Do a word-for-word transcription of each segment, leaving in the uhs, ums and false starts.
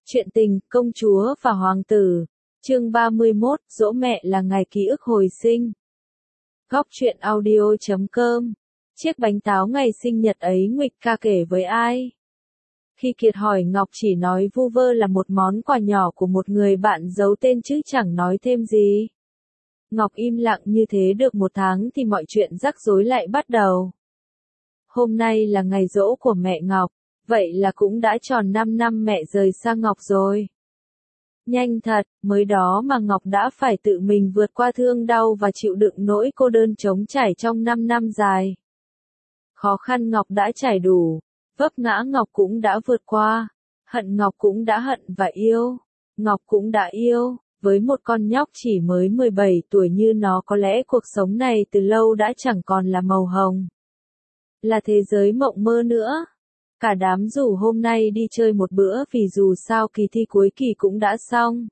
Chuyện tình, công chúa và hoàng tử. Chương ba mươi mốt, giỗ mẹ là ngày ký ức hồi sinh. Góc truyện audio chấm com. Chiếc bánh táo ngày sinh nhật ấy Nguệch ca kể với ai? Khi Kiệt hỏi Ngọc chỉ nói vu vơ là một món quà nhỏ của một người bạn giấu tên chứ chẳng nói thêm gì. Ngọc im lặng như thế được một tháng thì mọi chuyện rắc rối lại bắt đầu. Hôm nay là ngày giỗ của mẹ Ngọc, vậy là cũng đã tròn năm năm mẹ rời xa Ngọc rồi. Nhanh thật, mới đó mà Ngọc đã phải tự mình vượt qua thương đau và chịu đựng nỗi cô đơn trống trải trong năm năm dài. Khó khăn Ngọc đã trải đủ, vấp ngã Ngọc cũng đã vượt qua, hận Ngọc cũng đã hận và yêu, Ngọc cũng đã yêu. Với một con nhóc chỉ mới mười bảy tuổi như nó có lẽ cuộc sống này từ lâu đã chẳng còn là màu hồng. Là thế giới mộng mơ nữa. Cả đám rủ hôm nay đi chơi một bữa vì dù sao kỳ thi cuối kỳ cũng đã xong.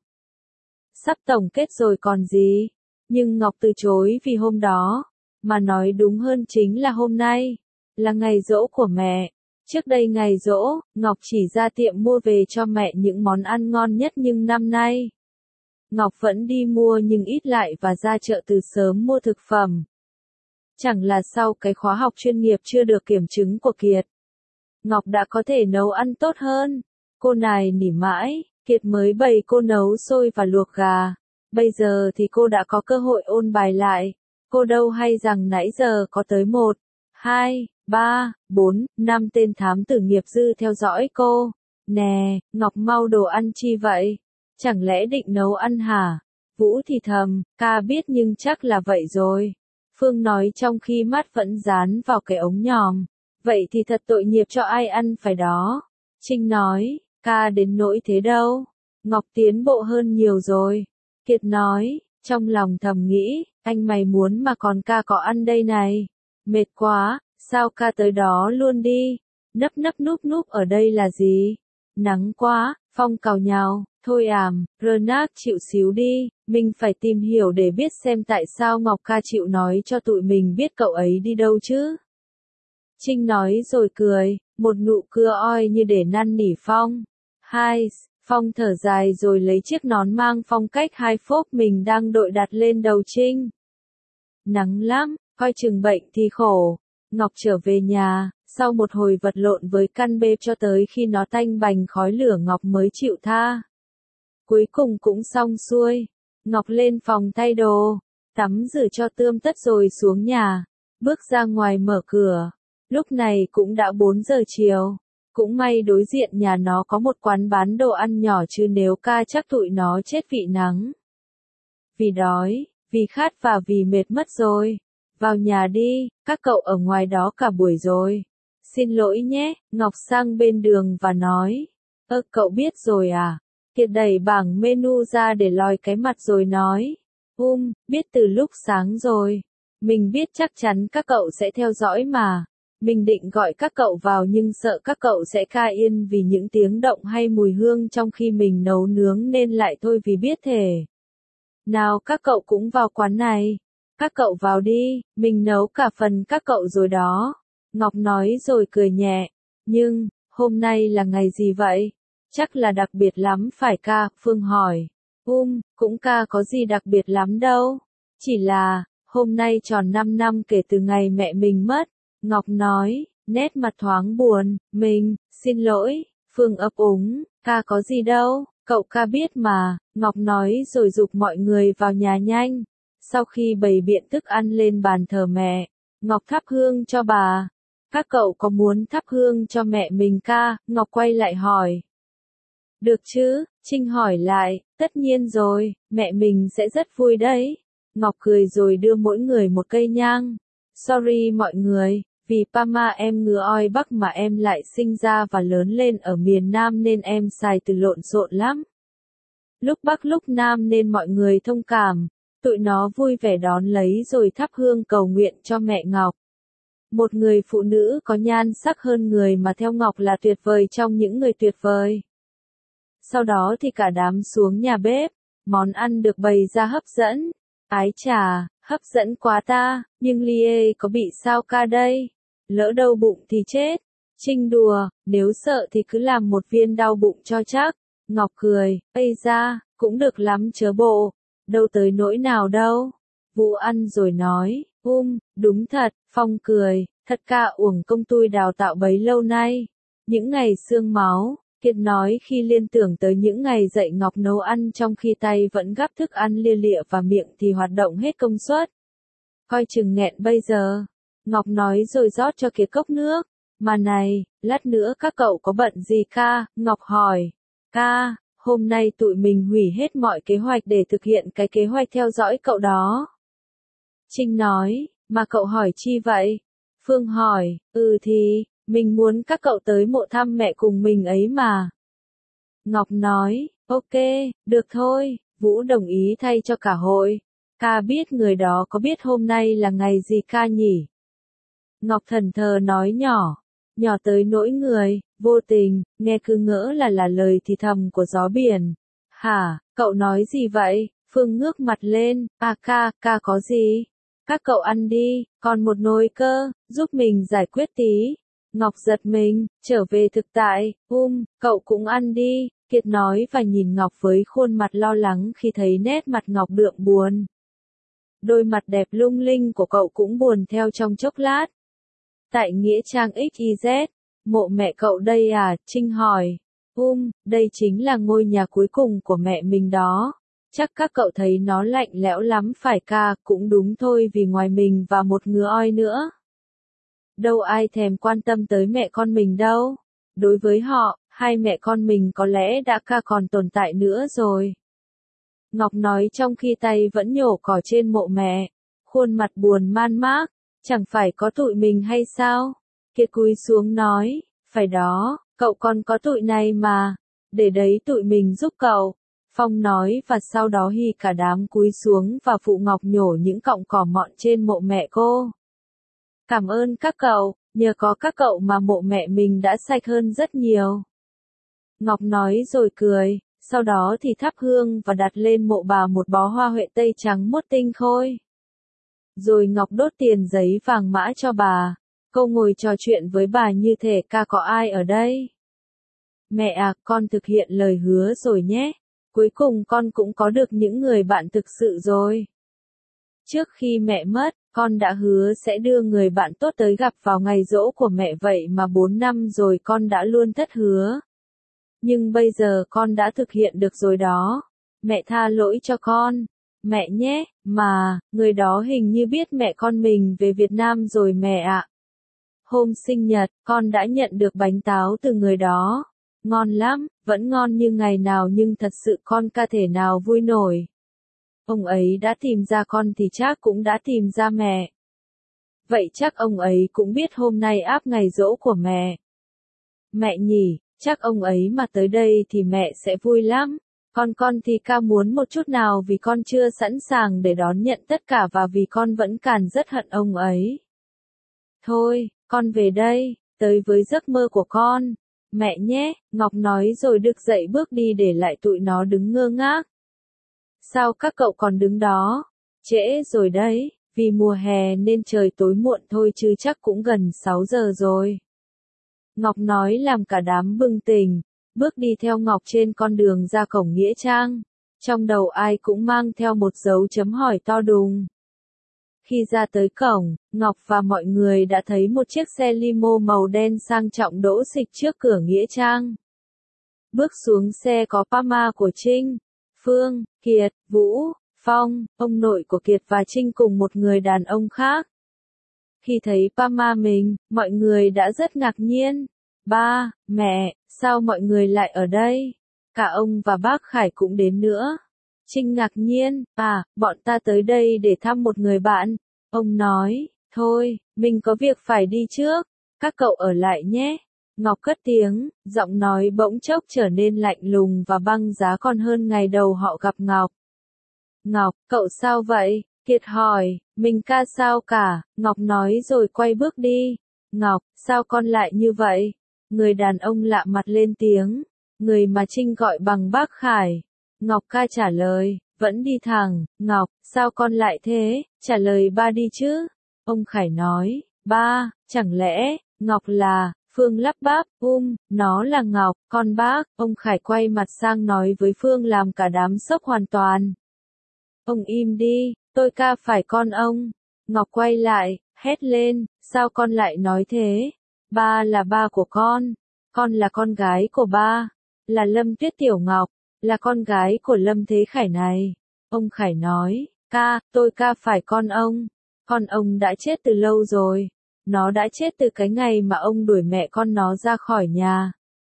Sắp tổng kết rồi còn gì. Nhưng Ngọc từ chối vì hôm đó, mà nói đúng hơn chính là hôm nay, là ngày giỗ của mẹ. Trước đây ngày giỗ, Ngọc chỉ ra tiệm mua về cho mẹ những món ăn ngon nhất nhưng năm nay, Ngọc vẫn đi mua nhưng ít lại và ra chợ từ sớm mua thực phẩm. Chẳng là sau cái khóa học chuyên nghiệp chưa được kiểm chứng của Kiệt, Ngọc đã có thể nấu ăn tốt hơn. Cô nài nỉ mãi, Kiệt mới bày cô nấu xôi và luộc gà. Bây giờ thì cô đã có cơ hội ôn bài lại. Cô đâu hay rằng nãy giờ có tới một, hai, ba, bốn, năm tên thám tử nghiệp dư theo dõi cô. Nè, Ngọc mau đồ ăn chi vậy? Chẳng lẽ định nấu ăn hả? Vũ thì thầm, ca biết nhưng chắc là vậy rồi. Phương nói trong khi mắt vẫn dán vào cái ống nhòm. Vậy thì thật tội nghiệp cho ai ăn phải đó. Trinh nói, ca đến nỗi thế đâu. Ngọc tiến bộ hơn nhiều rồi. Kiệt nói, trong lòng thầm nghĩ, anh mày muốn mà còn ca có ăn đây này. Mệt quá, sao ca tới đó luôn đi. Nấp nấp núp núp ở đây là gì? Nắng quá, Phong cào nhào, thôi àm, Renat chịu xíu đi, mình phải tìm hiểu để biết xem tại sao Ngọc ca chịu nói cho tụi mình biết cậu ấy đi đâu chứ. Trinh nói rồi cười, một nụ cưa oi như để năn nỉ Phong. Hai, Phong thở dài rồi lấy chiếc nón mang phong cách hai phốp mình đang đội đặt lên đầu Trinh. Nắng lắm, coi chừng bệnh thì khổ. Ngọc trở về nhà, sau một hồi vật lộn với căn bếp cho tới khi nó tanh bành khói lửa Ngọc mới chịu tha. Cuối cùng cũng xong xuôi. Ngọc lên phòng thay đồ, tắm rửa cho tươm tất rồi xuống nhà, bước ra ngoài mở cửa. Lúc này cũng đã bốn giờ chiều. Cũng may đối diện nhà nó có một quán bán đồ ăn nhỏ chứ nếu ca chắc tụi nó chết vị nắng. Vì đói, vì khát và vì mệt mất rồi. Vào nhà đi, các cậu ở ngoài đó cả buổi rồi. Xin lỗi nhé, Ngọc sang bên đường và nói. Ơ cậu biết rồi à? Kiệt đẩy bảng menu ra để lòi cái mặt rồi nói. Um, biết từ lúc sáng rồi. Mình biết chắc chắn các cậu sẽ theo dõi mà. Mình định gọi các cậu vào nhưng sợ các cậu sẽ ca yên vì những tiếng động hay mùi hương trong khi mình nấu nướng nên lại thôi vì biết thể. Nào các cậu cũng vào quán này. Các cậu vào đi, mình nấu cả phần các cậu rồi đó. Ngọc nói rồi cười nhẹ. Nhưng, hôm nay là ngày gì vậy? Chắc là đặc biệt lắm phải ca? Phương hỏi. Um, cũng ca có gì đặc biệt lắm đâu. Chỉ là, hôm nay tròn năm năm kể từ ngày mẹ mình mất. Ngọc nói, nét mặt thoáng buồn. Mình, xin lỗi. Phương ấp úng, ca có gì đâu, cậu ca biết mà. Ngọc nói rồi giục mọi người vào nhà nhanh. Sau khi bày biện thức ăn lên bàn thờ mẹ, Ngọc thắp hương cho bà. Các cậu có muốn thắp hương cho mẹ mình ca? Ngọc quay lại hỏi. Được chứ? Trinh hỏi lại. Tất nhiên rồi, mẹ mình sẽ rất vui đấy. Ngọc cười rồi đưa mỗi người một cây nhang. Sorry mọi người, vì Pama em ngứa oi Bắc mà em lại sinh ra và lớn lên ở miền Nam nên em xài từ lộn xộn lắm. Lúc Bắc lúc Nam nên mọi người thông cảm. Tụi nó vui vẻ đón lấy rồi thắp hương cầu nguyện cho mẹ Ngọc. Một người phụ nữ có nhan sắc hơn người mà theo Ngọc là tuyệt vời trong những người tuyệt vời. Sau đó thì cả đám xuống nhà bếp, món ăn được bày ra hấp dẫn. Ái chà, hấp dẫn quá ta, nhưng Lie có bị sao ca đây? Lỡ đau bụng thì chết. Trinh đùa, nếu sợ thì cứ làm một viên đau bụng cho chắc. Ngọc cười, ây da, cũng được lắm chớ bộ, đâu tới nỗi nào đâu. Vũ ăn rồi nói, um, đúng thật, Phong cười, thật ca uổng công tui đào tạo bấy lâu nay. Những ngày xương máu, Kiệt nói khi liên tưởng tới những ngày dạy Ngọc nấu ăn trong khi tay vẫn gắp thức ăn lia lịa và miệng thì hoạt động hết công suất. Coi chừng nghẹn bây giờ. Ngọc nói rồi rót cho Kiệt cốc nước. Mà này, lát nữa các cậu có bận gì ca? Ngọc hỏi. Ca, hôm nay tụi mình hủy hết mọi kế hoạch để thực hiện cái kế hoạch theo dõi cậu đó. Trinh nói, mà cậu hỏi chi vậy? Phương hỏi, ừ thì, mình muốn các cậu tới mộ thăm mẹ cùng mình ấy mà. Ngọc nói, ok, được thôi, Vũ đồng ý thay cho cả hội. Ca biết người đó có biết hôm nay là ngày gì ca nhỉ? Ngọc thần thờ nói nhỏ, nhỏ tới nỗi người, vô tình, nghe cứ ngỡ là là lời thì thầm của gió biển. Hả, cậu nói gì vậy? Phương ngước mặt lên, à ca, ca có gì? Các cậu ăn đi, còn một nồi cơ, giúp mình giải quyết tí. Ngọc giật mình, trở về thực tại, um, cậu cũng ăn đi, Kiệt nói và nhìn Ngọc với khuôn mặt lo lắng khi thấy nét mặt Ngọc đượm buồn. Đôi mặt đẹp lung linh của cậu cũng buồn theo trong chốc lát. Tại Nghĩa Trang ích zét, mộ mẹ cậu đây à, Trinh hỏi. Um, đây chính là ngôi nhà cuối cùng của mẹ mình đó. Chắc các cậu thấy nó lạnh lẽo lắm phải ca, cũng đúng thôi vì ngoài mình và một ngứa oi nữa. Đâu ai thèm quan tâm tới mẹ con mình đâu. Đối với họ, hai mẹ con mình có lẽ đã ca còn tồn tại nữa rồi. Ngọc nói trong khi tay vẫn nhổ cỏ trên mộ mẹ. Khuôn mặt buồn man mác, chẳng phải có tụi mình hay sao? Kiệt cúi xuống nói, phải đó, cậu còn có tụi này mà. Để đấy tụi mình giúp cậu. Phong nói và sau đó hi cả đám cúi xuống và phụ Ngọc nhổ những cọng cỏ mọn trên mộ mẹ cô. Cảm ơn các cậu, nhờ có các cậu mà mộ mẹ mình đã sạch hơn rất nhiều. Ngọc nói rồi cười, sau đó thì thắp hương và đặt lên mộ bà một bó hoa huệ tây trắng muốt tinh khôi. Rồi Ngọc đốt tiền giấy vàng mã cho bà, cô ngồi trò chuyện với bà như thể ca có ai ở đây. Mẹ à, con thực hiện lời hứa rồi nhé. Cuối cùng con cũng có được những người bạn thực sự rồi. Trước khi mẹ mất, con đã hứa sẽ đưa người bạn tốt tới gặp vào ngày giỗ của mẹ vậy mà bốn năm rồi con đã luôn thất hứa. Nhưng bây giờ con đã thực hiện được rồi đó. Mẹ tha lỗi cho con. Mẹ nhé, mà, người đó hình như biết mẹ con mình về Việt Nam rồi mẹ ạ. Hôm sinh nhật, con đã nhận được bánh táo từ người đó. Ngon lắm, vẫn ngon như ngày nào nhưng thật sự con ca thể nào vui nổi. Ông ấy đã tìm ra con thì chắc cũng đã tìm ra mẹ. Vậy chắc ông ấy cũng biết hôm nay áp ngày giỗ của mẹ. Mẹ nhỉ, chắc ông ấy mà tới đây thì mẹ sẽ vui lắm. Còn con thì ca muốn một chút nào vì con chưa sẵn sàng để đón nhận tất cả và vì con vẫn còn rất hận ông ấy. Thôi, con về đây, tới với giấc mơ của con. Mẹ nhé, Ngọc nói rồi đứng dậy bước đi để lại tụi nó đứng ngơ ngác. Sao các cậu còn đứng đó? Trễ rồi đấy, vì mùa hè nên trời tối muộn thôi chứ chắc cũng gần sáu giờ rồi. Ngọc nói làm cả đám bừng tỉnh, bước đi theo Ngọc trên con đường ra cổng Nghĩa Trang. Trong đầu ai cũng mang theo một dấu chấm hỏi to đùng. Khi ra tới cổng, Ngọc và mọi người đã thấy một chiếc xe limo màu đen sang trọng đỗ xịch trước cửa Nghĩa Trang. Bước xuống xe có Pama của Trinh, Phương, Kiệt, Vũ, Phong, ông nội của Kiệt và Trinh cùng một người đàn ông khác. Khi thấy Pama mình, mọi người đã rất ngạc nhiên. Ba, mẹ, sao mọi người lại ở đây? Cả ông và bác Khải cũng đến nữa. Trinh ngạc nhiên, à, bọn ta tới đây để thăm một người bạn. Ông nói, thôi, mình có việc phải đi trước, các cậu ở lại nhé. Ngọc cất tiếng, giọng nói bỗng chốc trở nên lạnh lùng và băng giá còn hơn ngày đầu họ gặp Ngọc. Ngọc, cậu sao vậy? Kiệt hỏi, mình ca sao cả, Ngọc nói rồi quay bước đi. Ngọc, sao con lại như vậy? Người đàn ông lạ mặt lên tiếng, người mà Trinh gọi bằng bác Khải. Ngọc ca trả lời, vẫn đi thẳng. Ngọc, sao con lại thế? Trả lời ba đi chứ. Ông Khải nói, ba, chẳng lẽ, Ngọc là, Phương lắp bắp, um, nó là Ngọc, con bác. Ông Khải quay mặt sang nói với Phương làm cả đám sốc hoàn toàn. Ông im đi, tôi ca phải con ông. Ngọc quay lại, hét lên, sao con lại nói thế? Ba là ba của con, con là con gái của ba, là Lâm Tuyết Tiểu Ngọc, là con gái của Lâm Thế Khải này. Ông Khải nói, ca, tôi ca phải con ông, con ông đã chết từ lâu rồi, nó đã chết từ cái ngày mà ông đuổi mẹ con nó ra khỏi nhà.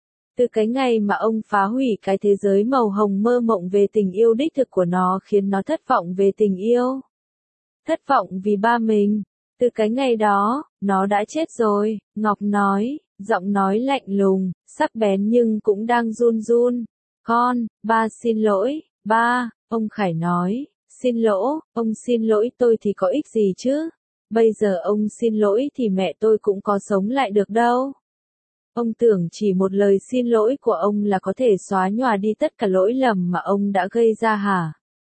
Từ cái ngày mà ông phá hủy cái thế giới màu hồng mơ mộng về tình yêu đích thực của nó khiến nó thất vọng về tình yêu. Thất vọng vì ba mình. Từ cái ngày đó, nó đã chết rồi, Ngọc nói, giọng nói lạnh lùng, sắc bén nhưng cũng đang run run. Con, ba xin lỗi, ba, ông Khải nói, xin lỗi, ông xin lỗi tôi thì có ích gì chứ? Bây giờ ông xin lỗi thì mẹ tôi cũng có sống lại được đâu. Ông tưởng chỉ một lời xin lỗi của ông là có thể xóa nhòa đi tất cả lỗi lầm mà ông đã gây ra hả?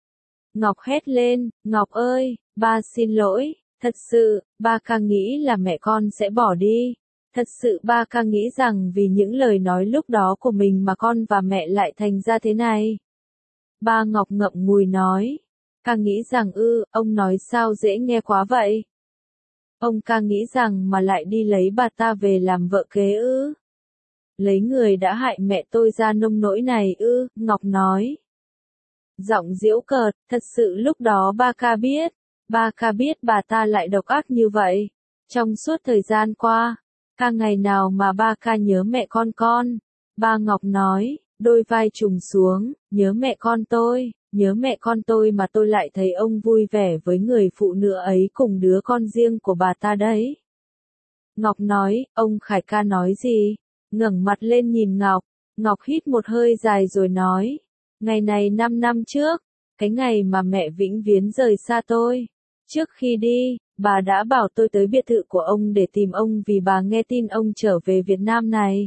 Ngọc hét lên, Ngọc ơi, ba xin lỗi, thật sự, ba ca nghĩ là mẹ con sẽ bỏ đi. Thật sự ba ca nghĩ rằng vì những lời nói lúc đó của mình mà con và mẹ lại thành ra thế này. Ba Ngọc ngậm ngùi nói, ca nghĩ rằng ư, ông nói sao dễ nghe quá vậy. Ông ca nghĩ rằng mà lại đi lấy bà ta về làm vợ kế ư. Lấy người đã hại mẹ tôi ra nông nỗi này ư, Ngọc nói. Giọng giễu cợt, thật sự lúc đó ba ca biết, ba ca biết bà ta lại độc ác như vậy. Trong suốt thời gian qua, ca ngày nào mà ba ca nhớ mẹ con con. Ba Ngọc nói, đôi vai trùng xuống, nhớ mẹ con tôi, nhớ mẹ con tôi mà tôi lại thấy ông vui vẻ với người phụ nữ ấy cùng đứa con riêng của bà ta đấy. Ngọc nói, ông Khải ca nói gì? Ngẩng mặt lên nhìn Ngọc, Ngọc hít một hơi dài rồi nói, ngày này năm năm trước, cái ngày mà mẹ vĩnh viễn rời xa tôi. Trước khi đi, bà đã bảo tôi tới biệt thự của ông để tìm ông vì bà nghe tin ông trở về Việt Nam này.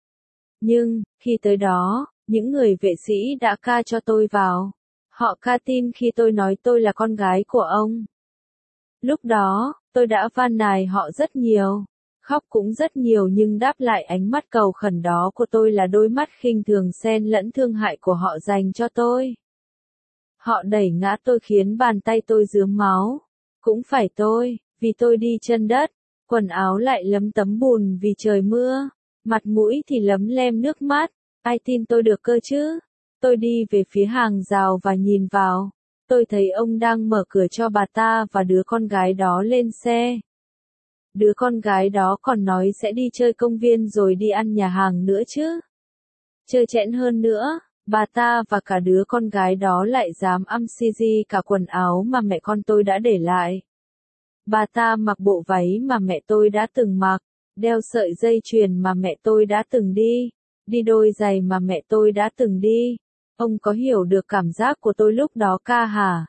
Nhưng, khi tới đó, những người vệ sĩ đã ca cho tôi vào. Họ ca tin khi tôi nói tôi là con gái của ông. Lúc đó, tôi đã van nài họ rất nhiều. Khóc cũng rất nhiều nhưng đáp lại ánh mắt cầu khẩn đó của tôi là đôi mắt khinh thường xen lẫn thương hại của họ dành cho tôi. Họ đẩy ngã tôi khiến bàn tay tôi rướm máu. Cũng phải tôi, vì tôi đi chân đất, quần áo lại lấm tấm bùn vì trời mưa, mặt mũi thì lấm lem nước mắt, ai tin tôi được cơ chứ? Tôi đi về phía hàng rào và nhìn vào, tôi thấy ông đang mở cửa cho bà ta và đứa con gái đó lên xe. Đứa con gái đó còn nói sẽ đi chơi công viên rồi đi ăn nhà hàng nữa chứ. Chơi chẽn hơn nữa, bà ta và cả đứa con gái đó lại dám âm xì gì cả quần áo mà mẹ con tôi đã để lại. Bà ta mặc bộ váy mà mẹ tôi đã từng mặc, đeo sợi dây chuyền mà mẹ tôi đã từng đi, đi đôi giày mà mẹ tôi đã từng đi. Ông có hiểu được cảm giác của tôi lúc đó ca hả?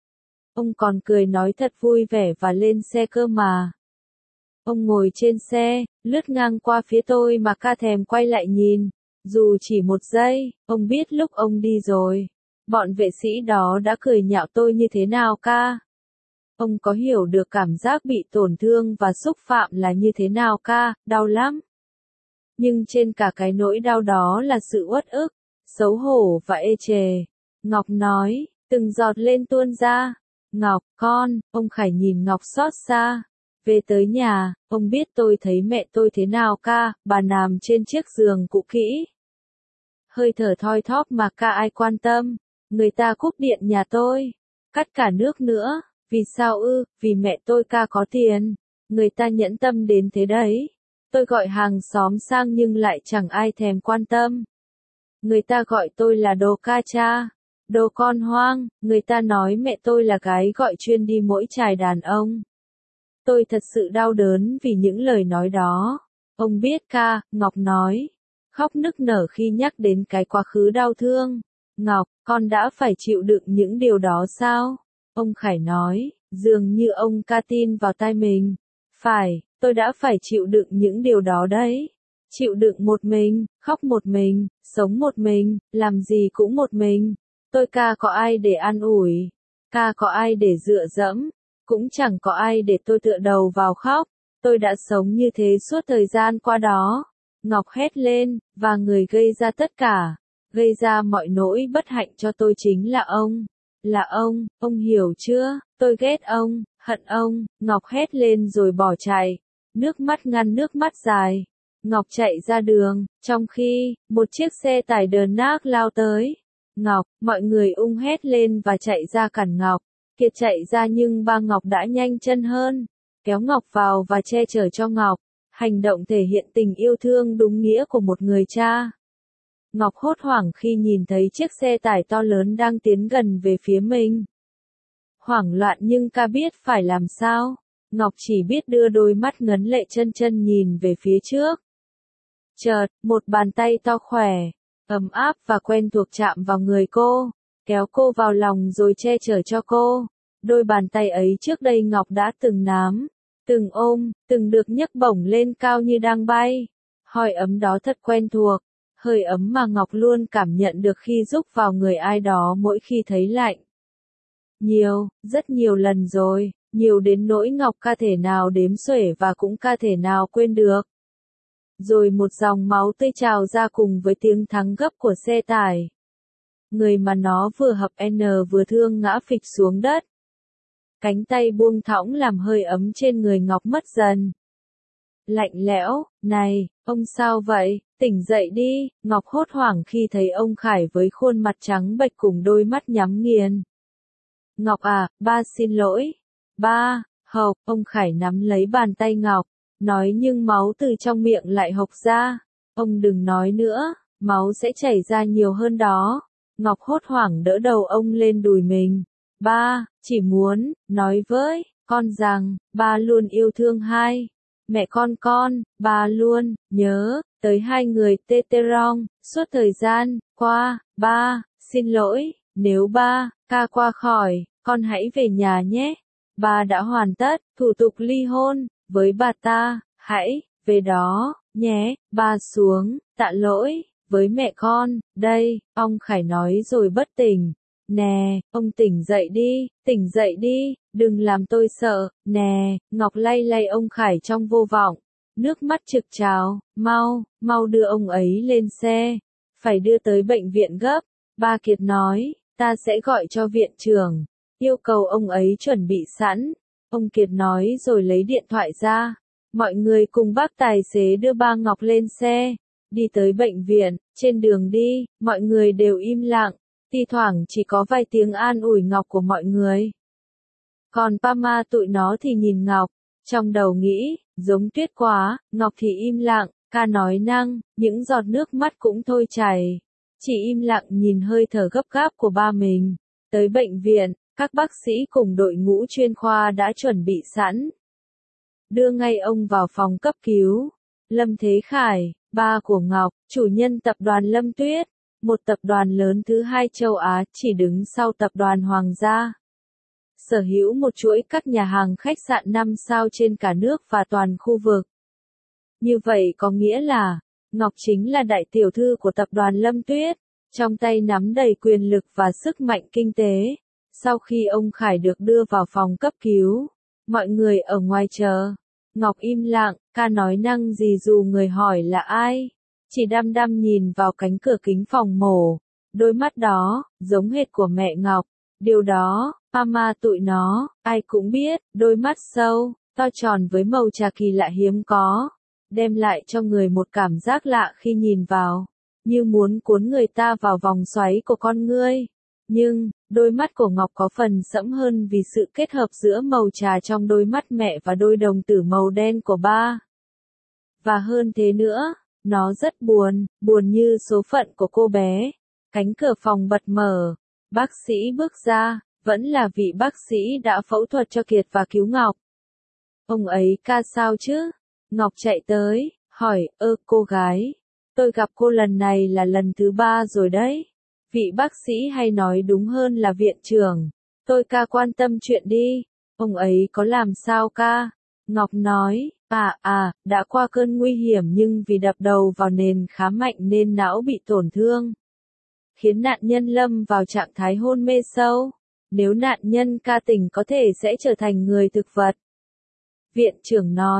Ông còn cười nói thật vui vẻ và lên xe cơ mà. Ông ngồi trên xe, lướt ngang qua phía tôi mà ca thèm quay lại nhìn. Dù chỉ một giây, ông biết lúc ông đi rồi, bọn vệ sĩ đó đã cười nhạo tôi như thế nào ca. Ông có hiểu được cảm giác bị tổn thương và xúc phạm là như thế nào ca, đau lắm. Nhưng trên cả cái nỗi đau đó là sự uất ức, xấu hổ và ê chề. Ngọc nói, từng giọt lên tuôn ra. Ngọc, con, ông Khải nhìn Ngọc xót xa. Về tới nhà, ông biết tôi thấy mẹ tôi thế nào ca, bà nằm trên chiếc giường cũ kỹ. Hơi thở thoi thóp mà ca ai quan tâm, người ta cúp điện nhà tôi, cắt cả nước nữa, vì sao ư, vì mẹ tôi ca có tiền, người ta nhẫn tâm đến thế đấy. Tôi gọi hàng xóm sang nhưng lại chẳng ai thèm quan tâm. Người ta gọi tôi là đồ ca cha, đồ con hoang, người ta nói mẹ tôi là gái gọi chuyên đi mỗi chài đàn ông. Tôi thật sự đau đớn vì những lời nói đó. Ông biết ca, Ngọc nói, khóc nức nở khi nhắc đến cái quá khứ đau thương. Ngọc, con đã phải chịu đựng những điều đó sao? Ông Khải nói, dường như ông ca tin vào tai mình. Phải, tôi đã phải chịu đựng những điều đó đấy. Chịu đựng một mình, khóc một mình, sống một mình, làm gì cũng một mình. Tôi ca có ai để an ủi, ca có ai để dựa dẫm, cũng chẳng có ai để tôi tựa đầu vào khóc. tôi đã sống như thế suốt thời gian qua đó. Ngọc hét lên, và người gây ra tất cả, gây ra mọi nỗi bất hạnh cho tôi chính là ông. Là ông, ông hiểu chưa? Tôi ghét ông, hận ông. Ngọc hét lên rồi bỏ chạy. Nước mắt ngăn nước mắt dài. Ngọc chạy ra đường, trong khi, một chiếc xe tải đờn nác lao tới. Ngọc, mọi người ung hét lên và chạy ra cản Ngọc. Kiệt chạy ra nhưng ba Ngọc đã nhanh chân hơn, kéo Ngọc vào và che chở cho Ngọc. Hành động thể hiện tình yêu thương đúng nghĩa của một người cha. Ngọc hốt hoảng khi nhìn thấy chiếc xe tải to lớn đang tiến gần về phía mình. Hoảng loạn nhưng ca biết phải làm sao. Ngọc chỉ biết đưa đôi mắt ngấn lệ chân chân nhìn về phía trước. Chợt, một bàn tay to khỏe, ấm áp và quen thuộc chạm vào người cô, kéo cô vào lòng rồi che chở cho cô. Đôi bàn tay ấy trước đây Ngọc đã từng nắm, từng ôm, từng được nhấc bổng lên cao như đang bay. Hơi ấm đó thật quen thuộc, hơi ấm mà Ngọc luôn cảm nhận được khi rúc vào người ai đó mỗi khi thấy lạnh. Nhiều, rất nhiều lần rồi, nhiều đến nỗi Ngọc ca thể nào đếm xuể và cũng ca thể nào quên được. Rồi một dòng máu tươi trào ra cùng với tiếng thắng gấp của xe tải. Người mà nó vừa hập N vừa thương ngã phịch xuống đất. Cánh tay buông thõng làm hơi ấm trên người Ngọc mất dần. Lạnh lẽo, này, ông sao vậy, tỉnh dậy đi. Ngọc hốt hoảng khi thấy ông Khải với khuôn mặt trắng bệch cùng đôi mắt nhắm nghiền. Ngọc à, ba xin lỗi. Ba, hộc, ông Khải nắm lấy bàn tay Ngọc, nói nhưng máu từ trong miệng lại hộc ra. Ông đừng nói nữa, máu sẽ chảy ra nhiều hơn đó. Ngọc hốt hoảng đỡ đầu ông lên đùi mình. Ba, chỉ muốn, nói với con rằng, ba luôn yêu thương hai mẹ con con, ba luôn, nhớ, tới hai người tê tê rong, suốt thời gian, qua, ba, xin lỗi, nếu ba, ca qua khỏi, con hãy về nhà nhé. Ba đã hoàn tất, thủ tục ly hôn, với bà ta, hãy, về đó, nhé, ba xuống, tạ lỗi, với mẹ con, đây, ông Khải nói rồi bất tỉnh. Nè, ông tỉnh dậy đi, tỉnh dậy đi, đừng làm tôi sợ, nè, Ngọc lay lay ông Khải trong vô vọng, nước mắt trực trào, mau, mau đưa ông ấy lên xe, phải đưa tới bệnh viện gấp. Ba Kiệt nói, ta sẽ gọi cho viện trưởng, yêu cầu ông ấy chuẩn bị sẵn. Ông Kiệt nói rồi lấy điện thoại ra, mọi người cùng bác tài xế đưa ba Ngọc lên xe, đi tới bệnh viện. Trên đường đi, mọi người đều im lặng. Thi thoảng chỉ có vài tiếng an ủi Ngọc của mọi người. Còn Pama tụi nó thì nhìn Ngọc, trong đầu nghĩ, giống Tuyết quá. Ngọc thì im lặng, ca nói năng, những giọt nước mắt cũng thôi chảy. Chỉ im lặng nhìn hơi thở gấp gáp của ba mình. Tới bệnh viện, các bác sĩ cùng đội ngũ chuyên khoa đã chuẩn bị sẵn. Đưa ngay ông vào phòng cấp cứu. Lâm Thế Khải, ba của Ngọc, chủ nhân tập đoàn Lâm Tuyết, một tập đoàn lớn thứ hai châu Á, chỉ đứng sau tập đoàn Hoàng gia. Sở hữu một chuỗi các nhà hàng khách sạn năm sao trên cả nước và toàn khu vực. Như vậy có nghĩa là, Ngọc chính là đại tiểu thư của tập đoàn Lâm Tuyết, trong tay nắm đầy quyền lực và sức mạnh kinh tế. Sau khi ông Khải được đưa vào phòng cấp cứu, mọi người ở ngoài chờ. Ngọc im lặng, ca nói năng gì dù người hỏi là ai. Chỉ đăm đăm nhìn vào cánh cửa kính phòng mổ. Đôi mắt đó, giống hệt của mẹ Ngọc. Điều đó, Pama tụi nó, ai cũng biết, đôi mắt sâu, to tròn với màu trà kỳ lạ hiếm có. Đem lại cho người một cảm giác lạ khi nhìn vào. Như muốn cuốn người ta vào vòng xoáy của con ngươi. Nhưng, đôi mắt của Ngọc có phần sẫm hơn vì sự kết hợp giữa màu trà trong đôi mắt mẹ và đôi đồng tử màu đen của ba. Và hơn thế nữa, nó rất buồn, buồn như số phận của cô bé. Cánh cửa phòng bật mở, bác sĩ bước ra, vẫn là vị bác sĩ đã phẫu thuật cho Kiệt và cứu Ngọc. Ông ấy ca sao chứ? Ngọc chạy tới, hỏi, ơ cô gái, tôi gặp cô lần này là lần thứ ba rồi đấy. Vị bác sĩ hay nói đúng hơn là viện trưởng. Tôi ca quan tâm chuyện đi. Ông ấy có làm sao ca? Ngọc nói, à à, đã qua cơn nguy hiểm nhưng vì đập đầu vào nền khá mạnh nên não bị tổn thương. Khiến nạn nhân lâm vào trạng thái hôn mê sâu. Nếu nạn nhân ca tỉnh có thể sẽ trở thành người thực vật. Viện trưởng nói,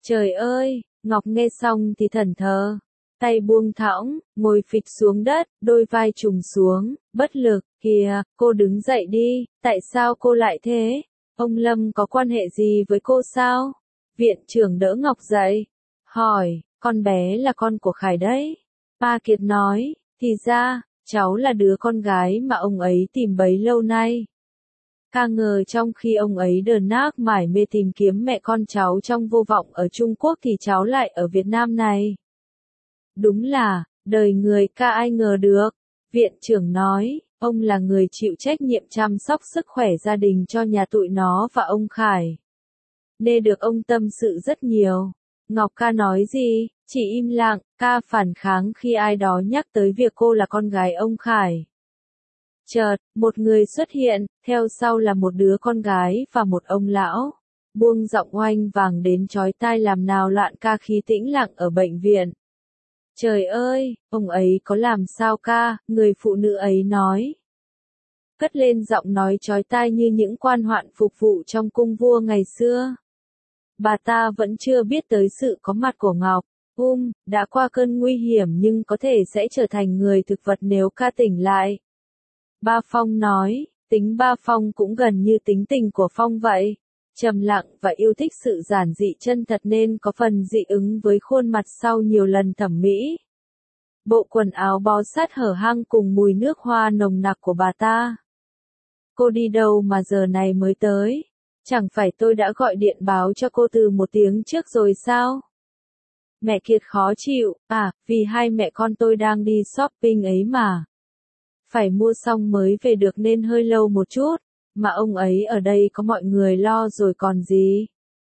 Trời ơi, Ngọc nghe xong thì thẫn thờ, tay buông thõng, ngồi phịch xuống đất, đôi vai trùng xuống, bất lực, kìa, cô đứng dậy đi, tại sao cô lại thế? Ông Lâm có quan hệ gì với cô sao? Viện trưởng đỡ Ngọc dậy, hỏi, con bé là con của Khải đấy. Pa Kiệt nói, thì ra, cháu là đứa con gái mà ông ấy tìm bấy lâu nay. Ca ngờ trong khi ông ấy đờn nác mải mê tìm kiếm mẹ con cháu trong vô vọng ở Trung Quốc thì cháu lại ở Việt Nam này. Đúng là, đời người ca ai ngờ được. Viện trưởng nói, ông là người chịu trách nhiệm chăm sóc sức khỏe gia đình cho nhà tụi nó và ông Khải. Nên được ông tâm sự rất nhiều. Ngọc ca nói gì, chỉ im lặng, ca phản kháng khi ai đó nhắc tới việc cô là con gái ông Khải. Chợt, một người xuất hiện, theo sau là một đứa con gái và một ông lão. Buông giọng oanh vàng đến chói tai làm nào loạn ca khí tĩnh lặng ở bệnh viện. Trời ơi, ông ấy có làm sao ca, người phụ nữ ấy nói. Cất lên giọng nói chói tai như những quan hoạn phục vụ trong cung vua ngày xưa. Bà ta vẫn chưa biết tới sự có mặt của Ngọc. Um, đã qua cơn nguy hiểm nhưng có thể sẽ trở thành người thực vật nếu ca tỉnh lại. Ba Phong nói, tính Ba Phong cũng gần như tính tình của Phong vậy. Trầm lặng và yêu thích sự giản dị chân thật nên có phần dị ứng với khuôn mặt sau nhiều lần thẩm mỹ. Bộ quần áo bó sát hở hang cùng mùi nước hoa nồng nặc của bà ta. Cô đi đâu mà giờ này mới tới? Chẳng phải tôi đã gọi điện báo cho cô từ một tiếng trước rồi sao? Mẹ Kiệt khó chịu, à, vì hai mẹ con tôi đang đi shopping ấy mà. Phải mua xong mới về được nên hơi lâu một chút, mà ông ấy ở đây có mọi người lo rồi còn gì.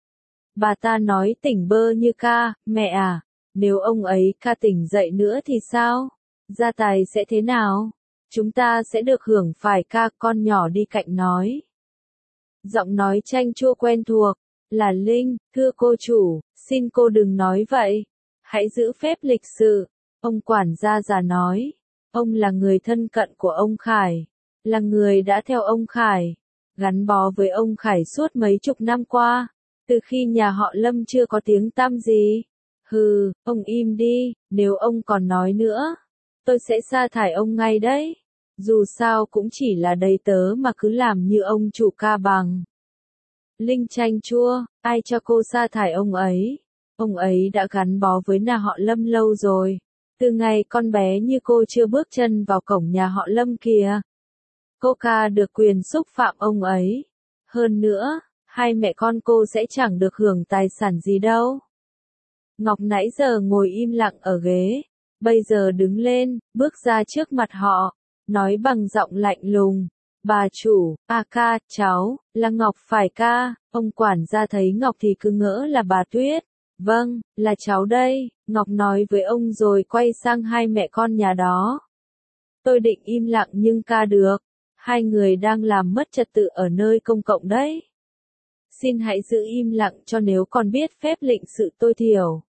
Bà ta nói tỉnh bơ như ca, mẹ à, nếu ông ấy ca tỉnh dậy nữa thì sao? Gia tài sẽ thế nào? Chúng ta sẽ được hưởng phải ca, con nhỏ đi cạnh nói. Giọng nói chanh chua quen thuộc, là Linh, thưa cô chủ, xin cô đừng nói vậy. Hãy giữ phép lịch sự, ông quản gia già nói. Ông là người thân cận của ông Khải, là người đã theo ông Khải, gắn bó với ông Khải suốt mấy chục năm qua, từ khi nhà họ Lâm chưa có tiếng tăm gì. Hừ, ông im đi, nếu ông còn nói nữa, tôi sẽ sa thải ông ngay đấy. Dù sao cũng chỉ là đầy tớ mà cứ làm như ông chủ ca bằng. Linh chanh chua, ai cho cô sa thải ông ấy? Ông ấy đã gắn bó với nhà họ Lâm lâu rồi. Từ ngày con bé như cô chưa bước chân vào cổng nhà họ Lâm kìa. Cô ca được quyền xúc phạm ông ấy. Hơn nữa, hai mẹ con cô sẽ chẳng được hưởng tài sản gì đâu. Ngọc nãy giờ ngồi im lặng ở ghế, bây giờ đứng lên, bước ra trước mặt họ, nói bằng giọng lạnh lùng. Bà chủ, à ca, cháu, là Ngọc phải ca. Ông quản gia thấy Ngọc thì cứ ngỡ là bà Tuyết. Vâng, là cháu đây, Ngọc nói với ông rồi quay sang hai mẹ con nhà đó. Tôi định im lặng nhưng ca được, hai người đang làm mất trật tự ở nơi công cộng đấy. Xin hãy giữ im lặng cho nếu còn biết phép lệnh sự tôi thiểu.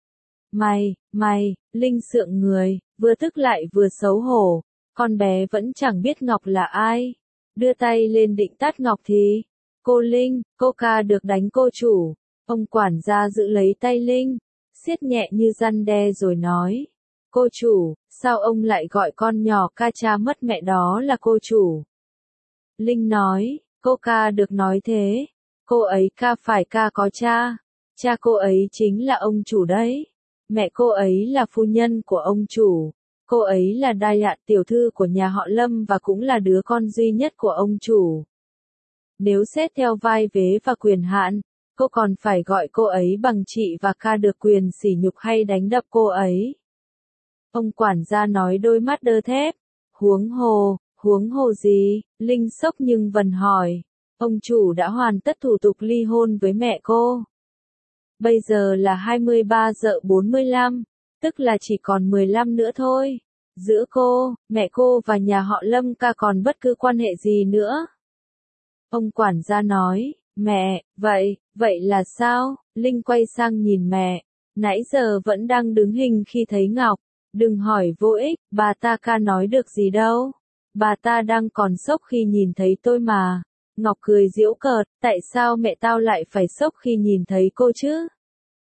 Mày, mày, Linh sượng người, vừa tức lại vừa xấu hổ, con bé vẫn chẳng biết Ngọc là ai. Đưa tay lên định tát Ngọc thì, cô Linh, cô ca được đánh cô chủ. Ông quản gia giữ lấy tay Linh, siết nhẹ như răn đe rồi nói. Cô chủ, sao ông lại gọi con nhỏ ca cha mất mẹ đó là cô chủ? Linh nói, cô ca được nói thế. Cô ấy ca phải ca có cha. Cha cô ấy chính là ông chủ đấy. Mẹ cô ấy là phu nhân của ông chủ. Cô ấy là đai ạ tiểu thư của nhà họ Lâm và cũng là đứa con duy nhất của ông chủ. Nếu xét theo vai vế và quyền hạn, cô còn phải gọi cô ấy bằng chị và ca được quyền sỉ nhục hay đánh đập cô ấy. Ông quản gia nói đôi mắt đơ thép. Huống hồ, huống hồ gì? Linh sốc nhưng vẫn hỏi. Ông chủ đã hoàn tất thủ tục ly hôn với mẹ cô. Bây giờ là hai mươi ba giờ bốn mươi lăm, tức là chỉ còn mười lăm nữa thôi. Giữa cô, mẹ cô và nhà họ Lâm ca còn bất cứ quan hệ gì nữa. Ông quản gia nói, mẹ, vậy, vậy là sao? Linh quay sang nhìn mẹ, nãy giờ vẫn đang đứng hình khi thấy Ngọc. Đừng hỏi vô ích, bà ta ca nói được gì đâu. Bà ta đang còn sốc khi nhìn thấy tôi mà. Ngọc cười giễu cợt, tại sao mẹ tao lại phải sốc khi nhìn thấy cô chứ?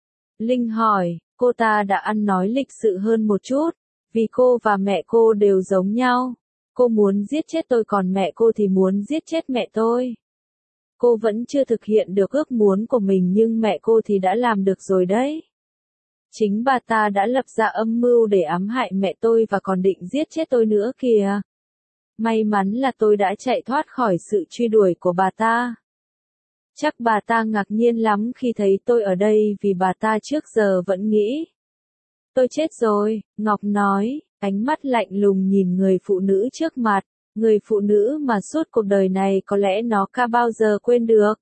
Linh hỏi, cô ta đã ăn nói lịch sự hơn một chút, vì cô và mẹ cô đều giống nhau. Cô muốn giết chết tôi còn mẹ cô thì muốn giết chết mẹ tôi. Cô vẫn chưa thực hiện được ước muốn của mình nhưng mẹ cô thì đã làm được rồi đấy. Chính bà ta đã lập ra âm mưu để ám hại mẹ tôi và còn định giết chết tôi nữa kìa. May mắn là tôi đã chạy thoát khỏi sự truy đuổi của bà ta. Chắc bà ta ngạc nhiên lắm khi thấy tôi ở đây vì bà ta trước giờ vẫn nghĩ tôi chết rồi, Ngọc nói, ánh mắt lạnh lùng nhìn người phụ nữ trước mặt, người phụ nữ mà suốt cuộc đời này có lẽ nó ca bao giờ quên được.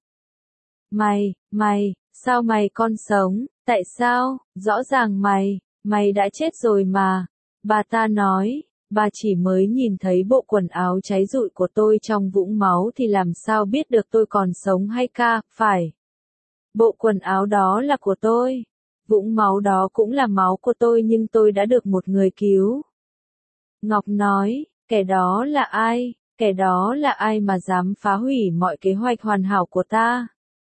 Mày, mày, sao mày còn sống, tại sao, rõ ràng mày, mày đã chết rồi mà, bà ta nói, bà chỉ mới nhìn thấy bộ quần áo cháy rụi của tôi trong vũng máu thì làm sao biết được tôi còn sống hay ca, phải. Bộ quần áo đó là của tôi. Vũng máu đó cũng là máu của tôi nhưng tôi đã được một người cứu. Ngọc nói, kẻ đó là ai, kẻ đó là ai mà dám phá hủy mọi kế hoạch hoàn hảo của ta?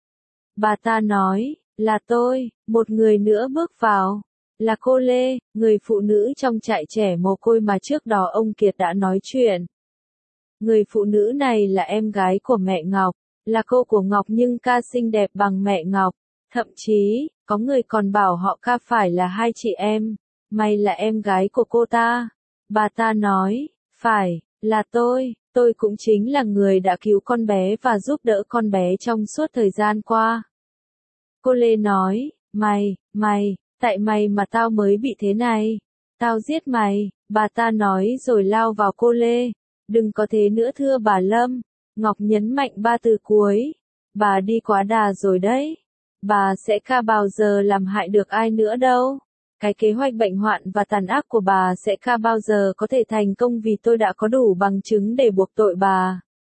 Bà ta nói, là tôi, một người nữa bước vào, là cô Lê, người phụ nữ trong trại trẻ mồ côi mà trước đó ông Kiệt đã nói chuyện. Người phụ nữ này là em gái của mẹ Ngọc, là cô của Ngọc nhưng ca xinh đẹp bằng mẹ Ngọc, thậm chí, có người còn bảo họ ca phải là hai chị em, mày là em gái của cô ta. Bà ta nói, phải, là tôi, tôi cũng chính là người đã cứu con bé và giúp đỡ con bé trong suốt thời gian qua. Cô Lê nói, mày, mày, tại mày mà tao mới bị thế này, tao giết mày, bà ta nói rồi lao vào cô Lê, đừng có thế nữa thưa bà Lâm, Ngọc nhấn mạnh ba từ cuối, bà đi quá đà rồi đấy. Bà sẽ ca bao giờ làm hại được ai nữa đâu. Cái kế hoạch bệnh hoạn và tàn ác của bà sẽ ca bao giờ có thể thành công vì tôi đã có đủ bằng chứng để buộc tội bà.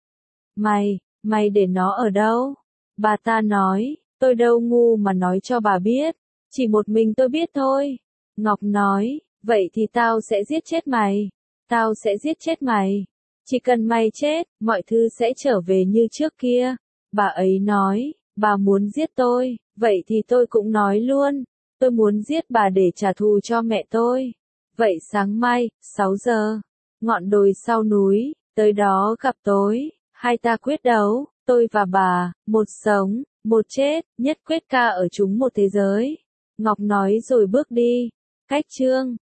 Mày, mày để nó ở đâu? Bà ta nói, tôi đâu ngu mà nói cho bà biết. Chỉ một mình tôi biết thôi. Ngọc nói, vậy thì tao sẽ giết chết mày. Tao sẽ giết chết mày. Chỉ cần mày chết, mọi thứ sẽ trở về như trước kia. Bà ấy nói. Bà muốn giết tôi, vậy thì tôi cũng nói luôn, tôi muốn giết bà để trả thù cho mẹ tôi. Vậy sáng mai, sáu giờ, ngọn đồi sau núi, tới đó gặp tối, hai ta quyết đấu, tôi và bà, một sống, một chết, nhất quyết ca ở chúng một thế giới. Ngọc nói rồi bước đi. Cách chương